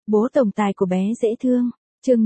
Bố tổng tài của bé dễ thương. Chương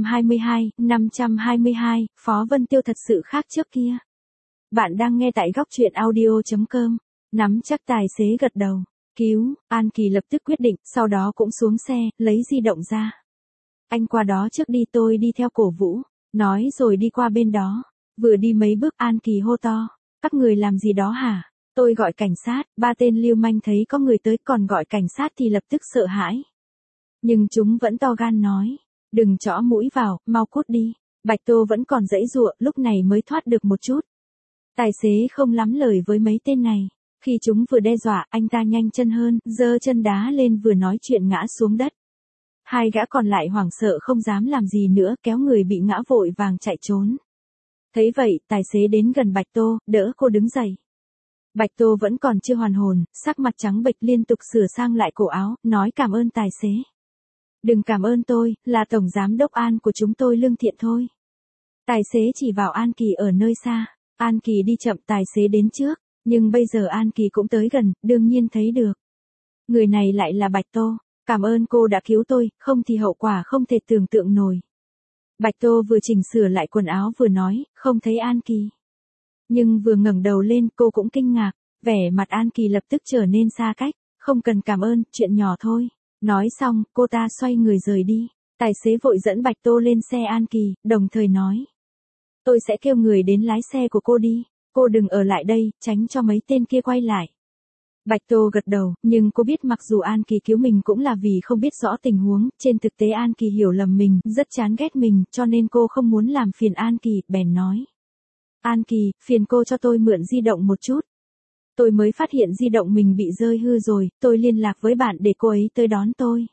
522, Phó Vân Tiêu thật sự khác trước kia. Bạn đang nghe tại góc truyện audio.com. Nắm chắc tài xế gật đầu. Cứu, An Kỳ lập tức quyết định, sau đó cũng xuống xe, lấy di động ra. Anh qua đó trước đi, tôi đi theo cổ vũ. Nói rồi đi qua bên đó. Vừa đi mấy bước An Kỳ hô to. Các người làm gì đó hả? Tôi gọi cảnh sát. Ba tên lưu manh thấy có người tới, còn gọi cảnh sát thì lập tức sợ hãi. Nhưng chúng vẫn to gan nói. Đừng chõ mũi vào, mau cút đi. Bạch Tô vẫn còn giãy giụa, lúc này mới thoát được một chút. Tài xế không lắm lời với mấy tên này. Khi chúng vừa đe dọa, anh ta nhanh chân hơn, giơ chân đá lên vừa nói chuyện ngã xuống đất. Hai gã còn lại hoảng sợ không dám làm gì nữa, kéo người bị ngã vội vàng chạy trốn. Thấy vậy, tài xế đến gần Bạch Tô, đỡ cô đứng dậy. Bạch Tô vẫn còn chưa hoàn hồn, sắc mặt trắng bệch liên tục sửa sang lại cổ áo, nói cảm ơn tài xế. Đừng cảm ơn tôi, là tổng giám đốc An của chúng tôi lương thiện thôi. Tài xế chỉ vào An Kỳ ở nơi xa. An Kỳ đi chậm, tài xế đến trước, nhưng bây giờ An Kỳ cũng tới gần, đương nhiên thấy được. Người này lại là Bạch Tô. Cảm ơn cô đã cứu tôi, không thì hậu quả không thể tưởng tượng nổi. Bạch Tô vừa chỉnh sửa lại quần áo vừa nói, không thấy An Kỳ. Nhưng vừa ngẩng đầu lên cô cũng kinh ngạc, vẻ mặt An Kỳ lập tức trở nên xa cách, không cần cảm ơn, chuyện nhỏ thôi. Nói xong, cô ta xoay người rời đi. Tài xế vội dẫn Bạch Tô lên xe An Kỳ, đồng thời nói. Tôi sẽ kêu người đến lái xe của cô đi, cô đừng ở lại đây, tránh cho mấy tên kia quay lại. Bạch Tô gật đầu, nhưng cô biết mặc dù An Kỳ cứu mình cũng là vì không biết rõ tình huống, trên thực tế An Kỳ hiểu lầm mình, rất chán ghét mình, cho nên cô không muốn làm phiền An Kỳ, bèn nói. An Kỳ, phiền cô cho tôi mượn di động một chút. Tôi mới phát hiện di động mình bị rơi hư rồi, tôi liên lạc với bạn để cô ấy tới đón tôi.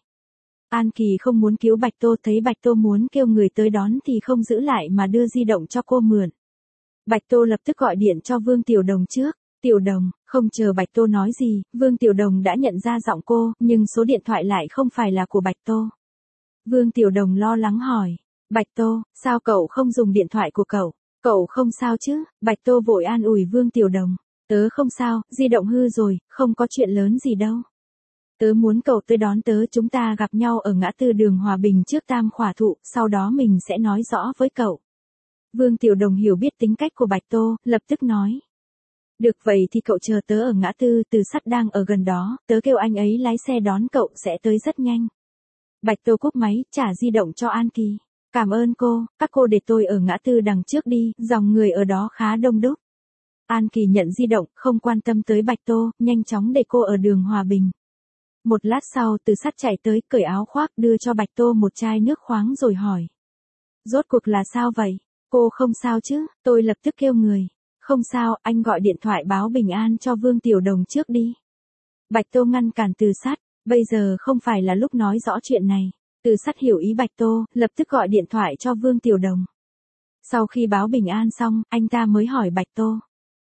An Kỳ không muốn cứu Bạch Tô, thấy Bạch Tô muốn kêu người tới đón thì không giữ lại mà đưa di động cho cô mượn. Bạch Tô lập tức gọi điện cho Vương Tiểu Đồng trước. Tiểu Đồng, không chờ Bạch Tô nói gì, Vương Tiểu Đồng đã nhận ra giọng cô, nhưng số điện thoại lại không phải là của Bạch Tô. Vương Tiểu Đồng lo lắng hỏi. Bạch Tô, sao cậu không dùng điện thoại của cậu? Cậu không sao chứ? Bạch Tô vội an ủi Vương Tiểu Đồng. Tớ không sao, di động hư rồi, không có chuyện lớn gì đâu. Tớ muốn cậu tới đón tớ, chúng ta gặp nhau ở ngã tư đường Hòa Bình trước Tam Khỏa Thụ, sau đó mình sẽ nói rõ với cậu. Vương Tiểu Đồng hiểu biết tính cách của Bạch Tô, lập tức nói. Được vậy thì cậu chờ tớ ở ngã tư, Từ Sắt đang ở gần đó, tớ kêu anh ấy lái xe đón cậu sẽ tới rất nhanh. Bạch Tô cúp máy, trả di động cho An Kỳ. Cảm ơn cô, các cô để tôi ở ngã tư đằng trước đi, dòng người ở đó khá đông đúc. An Kỳ nhận di động, không quan tâm tới Bạch Tô, nhanh chóng để cô ở đường Hòa Bình. Một lát sau Từ Sắt chạy tới, cởi áo khoác đưa cho Bạch Tô một chai nước khoáng rồi hỏi. Rốt cuộc là sao vậy? Cô không sao chứ? Tôi lập tức kêu người. Không sao, anh gọi điện thoại báo bình an cho Vương Tiểu Đồng trước đi. Bạch Tô ngăn cản Từ Sắt, bây giờ không phải là lúc nói rõ chuyện này. Từ Sắt hiểu ý Bạch Tô, lập tức gọi điện thoại cho Vương Tiểu Đồng. Sau khi báo bình an xong, anh ta mới hỏi Bạch Tô.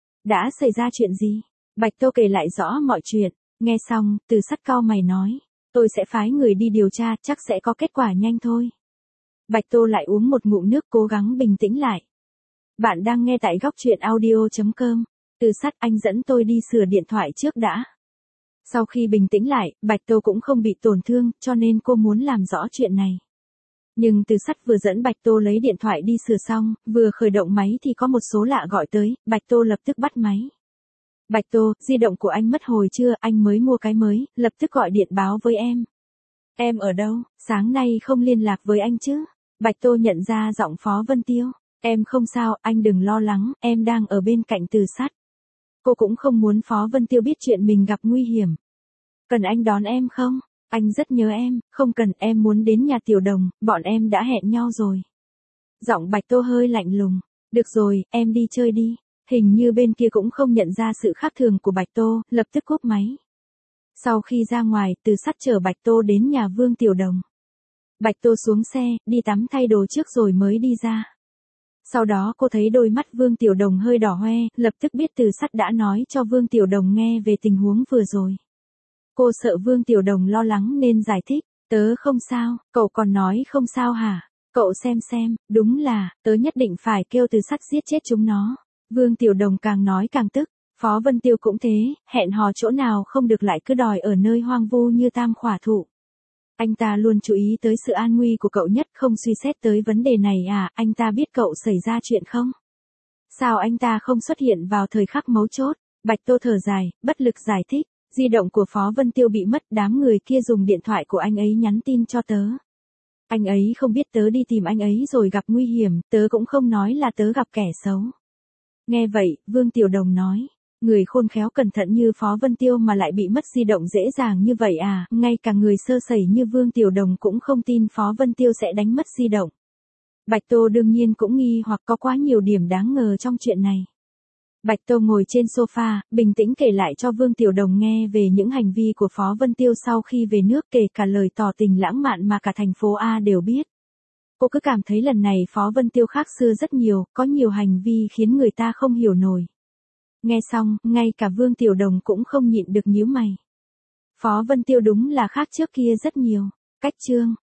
Đã xảy ra chuyện gì? Bạch Tô kể lại rõ mọi chuyện. Nghe xong, Từ Sắt cau mày nói. Tôi sẽ phái người đi điều tra, chắc sẽ có kết quả nhanh thôi. Bạch Tô lại uống một ngụm nước, cố gắng bình tĩnh lại. Bạn đang nghe tại góc truyện audio.com. Từ Sắt, anh dẫn tôi đi sửa điện thoại trước đã. Sau khi bình tĩnh lại, Bạch Tô cũng không bị tổn thương, cho nên cô muốn làm rõ chuyện này. Nhưng Từ Sắt vừa dẫn Bạch Tô lấy điện thoại đi sửa xong, vừa khởi động máy thì có một số lạ gọi tới, Bạch Tô lập tức bắt máy. Bạch Tô, di động của anh mất hồi chưa, anh mới mua cái mới, lập tức gọi điện báo với em. Em ở đâu, sáng nay không liên lạc với anh chứ? Bạch Tô nhận ra giọng Phó Vân Tiêu. Em không sao, anh đừng lo lắng, em đang ở bên cạnh Từ Sắt. Cô cũng không muốn Phó Vân Tiêu biết chuyện mình gặp nguy hiểm. Cần anh đón em không? Anh rất nhớ em, không cần, em muốn đến nhà Tiểu Đồng, bọn em đã hẹn nhau rồi. Giọng Bạch Tô hơi lạnh lùng. Được rồi, em đi chơi đi. Hình như bên kia cũng không nhận ra sự khác thường của Bạch Tô, lập tức cúp máy. Sau khi ra ngoài, Từ Sắt chở Bạch Tô đến nhà Vương Tiểu Đồng. Bạch Tô xuống xe, đi tắm thay đồ trước rồi mới đi ra. Sau đó cô thấy đôi mắt Vương Tiểu Đồng hơi đỏ hoe, lập tức biết Từ Sắt đã nói cho Vương Tiểu Đồng nghe về tình huống vừa rồi. Cô sợ Vương Tiểu Đồng lo lắng nên giải thích, tớ không sao, cậu còn nói không sao hả? Cậu xem, đúng là, tớ nhất định phải kêu Từ Sắt giết chết chúng nó. Vương Tiểu Đồng càng nói càng tức, Phó Vân Tiêu cũng thế, hẹn hò chỗ nào không được lại cứ đòi ở nơi hoang vu như Tam Khỏa Thụ. Anh ta luôn chú ý tới sự an nguy của cậu nhất, không suy xét tới vấn đề này à, anh ta biết cậu xảy ra chuyện không? Sao anh ta không xuất hiện vào thời khắc mấu chốt? Bạch Tô thở dài, bất lực giải thích, di động của Phó Vân Tiêu bị mất, đám người kia dùng điện thoại của anh ấy nhắn tin cho tớ. Anh ấy không biết tớ đi tìm anh ấy rồi gặp nguy hiểm, tớ cũng không nói là tớ gặp kẻ xấu. Nghe vậy, Vương Tiểu Đồng nói, người khôn khéo cẩn thận như Phó Vân Tiêu mà lại bị mất di động dễ dàng như vậy à, ngay cả người sơ sẩy như Vương Tiểu Đồng cũng không tin Phó Vân Tiêu sẽ đánh mất di động. Bạch Tô đương nhiên cũng nghi hoặc có quá nhiều điểm đáng ngờ trong chuyện này. Bạch Tô ngồi trên sofa, bình tĩnh kể lại cho Vương Tiểu Đồng nghe về những hành vi của Phó Vân Tiêu sau khi về nước, kể cả lời tỏ tình lãng mạn mà cả thành phố A đều biết. Cô cứ cảm thấy lần này Phó Vân Tiêu khác xưa rất nhiều, có nhiều hành vi khiến người ta không hiểu nổi. Nghe xong, ngay cả Vương Tiểu Đồng cũng không nhịn được nhíu mày. Phó Vân Tiêu đúng là khác trước kia rất nhiều. Cách chương